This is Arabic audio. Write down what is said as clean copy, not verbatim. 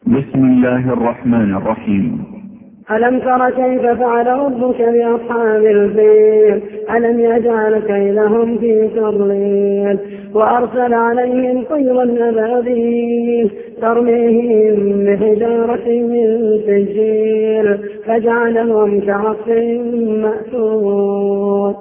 بسم الله الرحمن الرحيم. ألم تر كيف فعل ربك بأصحاب الفيل ألم يجعل كيدهم في تضليل وأرسل عليهم طيرا أبابيل ترميهم بحجارة من سجيل فجعلهم كعصف مأكول.